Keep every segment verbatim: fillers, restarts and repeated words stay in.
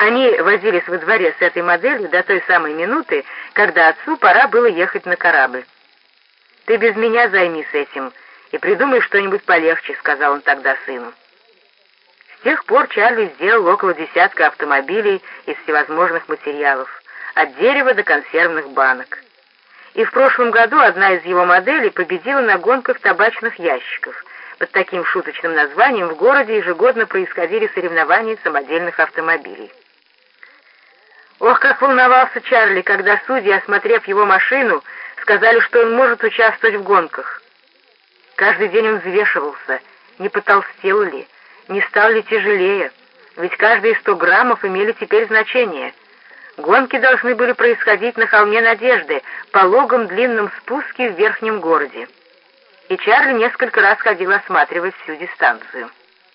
Они возились во дворе с этой моделью до той самой минуты, когда отцу пора было ехать на корабль. «Ты без меня займись этим и придумай что-нибудь полегче», — сказал он тогда сыну. С тех пор Чарли сделал около десятка автомобилей из всевозможных материалов, от дерева до консервных банок. И в прошлом году одна из его моделей победила на гонках табачных ящиков. Под таким шуточным названием в городе ежегодно происходили соревнования самодельных автомобилей. Ох, как волновался Чарли, когда судьи, осмотрев его машину, сказали, что он может участвовать в гонках. Каждый день он взвешивался, не потолстел ли, не стал ли тяжелее, ведь каждые сто граммов имели теперь значение. Гонки должны были происходить на холме Надежды, пологом длинном спуске в верхнем городе. И Чарли несколько раз ходил осматривать всю дистанцию.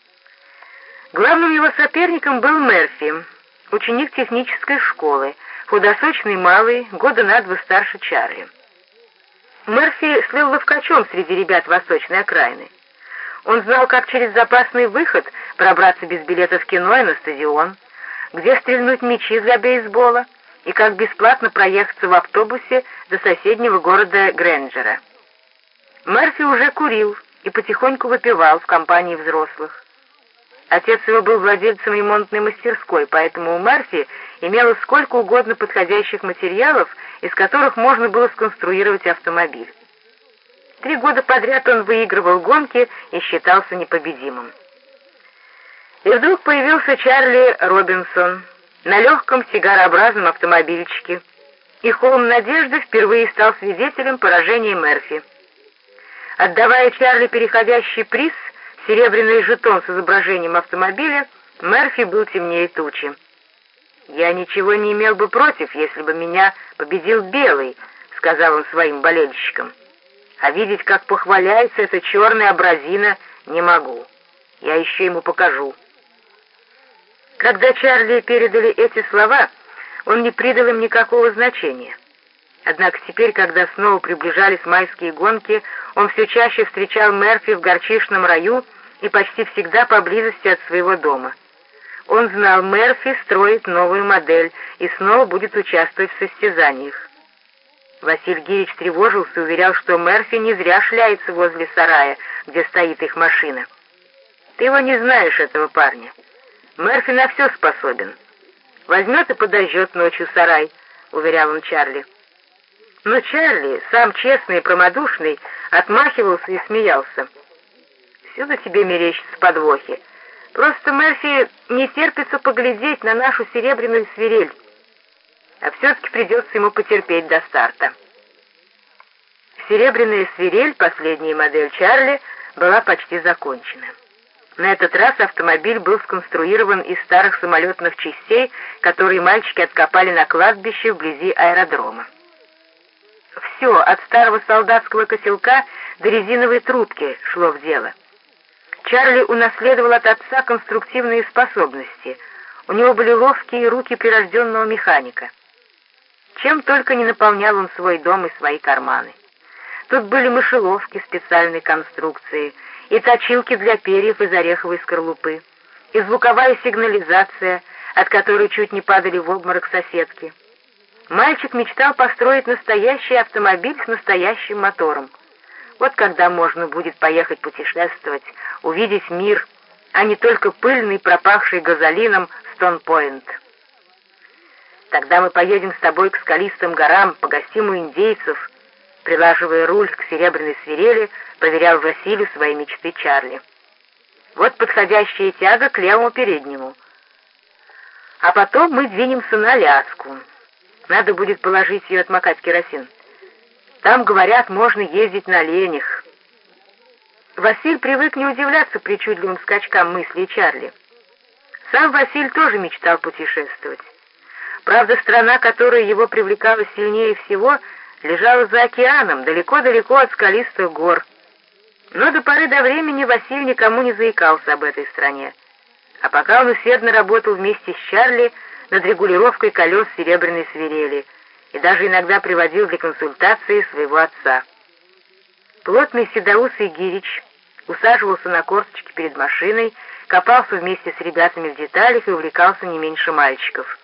Главным его соперником был Мерфи, ученик технической школы, худосочный малый, года на два старше Чарли. Мерфи слыл ловкачом среди ребят восточной окраины. Он знал, как через запасный выход пробраться без билета в кино и на стадион, где стрельнуть мячи для бейсбола и как бесплатно проехаться в автобусе до соседнего города Грэнджера. Мерфи уже курил и потихоньку выпивал в компании взрослых. Отец его был владельцем ремонтной мастерской, поэтому у Мерфи имелось сколько угодно подходящих материалов, из которых можно было сконструировать автомобиль. Три года подряд он выигрывал гонки и считался непобедимым. И вдруг появился Чарли Робинсон на легком сигарообразном автомобильчике, и холм Надежды впервые стал свидетелем поражения Мерфи. Отдавая Чарли переходящий приз, серебряный жетон с изображением автомобиля, Мерфи был темнее тучи. «Я ничего не имел бы против, если бы меня победил белый», — сказал он своим болельщикам. «А видеть, как похваляется эта черная абразина, не могу. Я еще ему покажу». Когда Чарли передали эти слова, он не придал им никакого значения. Однако теперь, когда снова приближались майские гонки, он все чаще встречал Мерфи в горчичном раю и почти всегда поблизости от своего дома. Он знал, Мерфи строит новую модель и снова будет участвовать в состязаниях. Василий Гирич тревожился и уверял, что Мерфи не зря шляется возле сарая, где стоит их машина. «Ты его не знаешь, этого парня. Мерфи на все способен. Возьмет и подожжет ночью сарай», — уверял он Чарли. Но Чарли, сам честный и промодушный, отмахивался и смеялся. «Всюду тебе мерещатся подвохи. Просто Мерфи не терпится поглядеть на нашу серебряную свирель. А все-таки придется ему потерпеть до старта». Серебряная свирель, последняя модель Чарли, была почти закончена. На этот раз автомобиль был сконструирован из старых самолетных частей, которые мальчики откопали на кладбище вблизи аэродрома. Все, от старого солдатского котелка до резиновой трубки, шло в дело. Чарли унаследовал от отца конструктивные способности. У него были ловкие руки прирожденного механика. Чем только не наполнял он свой дом и свои карманы. Тут были мышеловки специальной конструкции, и точилки для перьев из ореховой скорлупы, и звуковая сигнализация, от которой чуть не падали в обморок соседки. Мальчик мечтал построить настоящий автомобиль с настоящим мотором. Вот когда можно будет поехать путешествовать, увидеть мир, а не только пыльный, пропахший газолином Стоун-Пойнт. «Тогда мы поедем с тобой к скалистым горам, погостим у индейцев», прилаживая руль к серебряной свирели, проверял Василию свои мечты Чарли. «Вот подходящая тяга к левому переднему. А потом мы двинемся на Аляску. Надо будет положить ее отмокать в керосин. Там, говорят, можно ездить на оленях». Василь привык не удивляться причудливым скачкам мыслей Чарли. Сам Василь тоже мечтал путешествовать. Правда, страна, которая его привлекала сильнее всего, лежала за океаном, далеко-далеко от скалистых гор. Но до поры до времени Василий никому не заикался об этой стране. А пока он усердно работал вместе с Чарли над регулировкой колес серебряной свирели и даже иногда приводил для консультации своего отца. Плотный седоусый Гирич усаживался на корточки перед машиной, копался вместе с ребятами в деталях и увлекался не меньше мальчиков.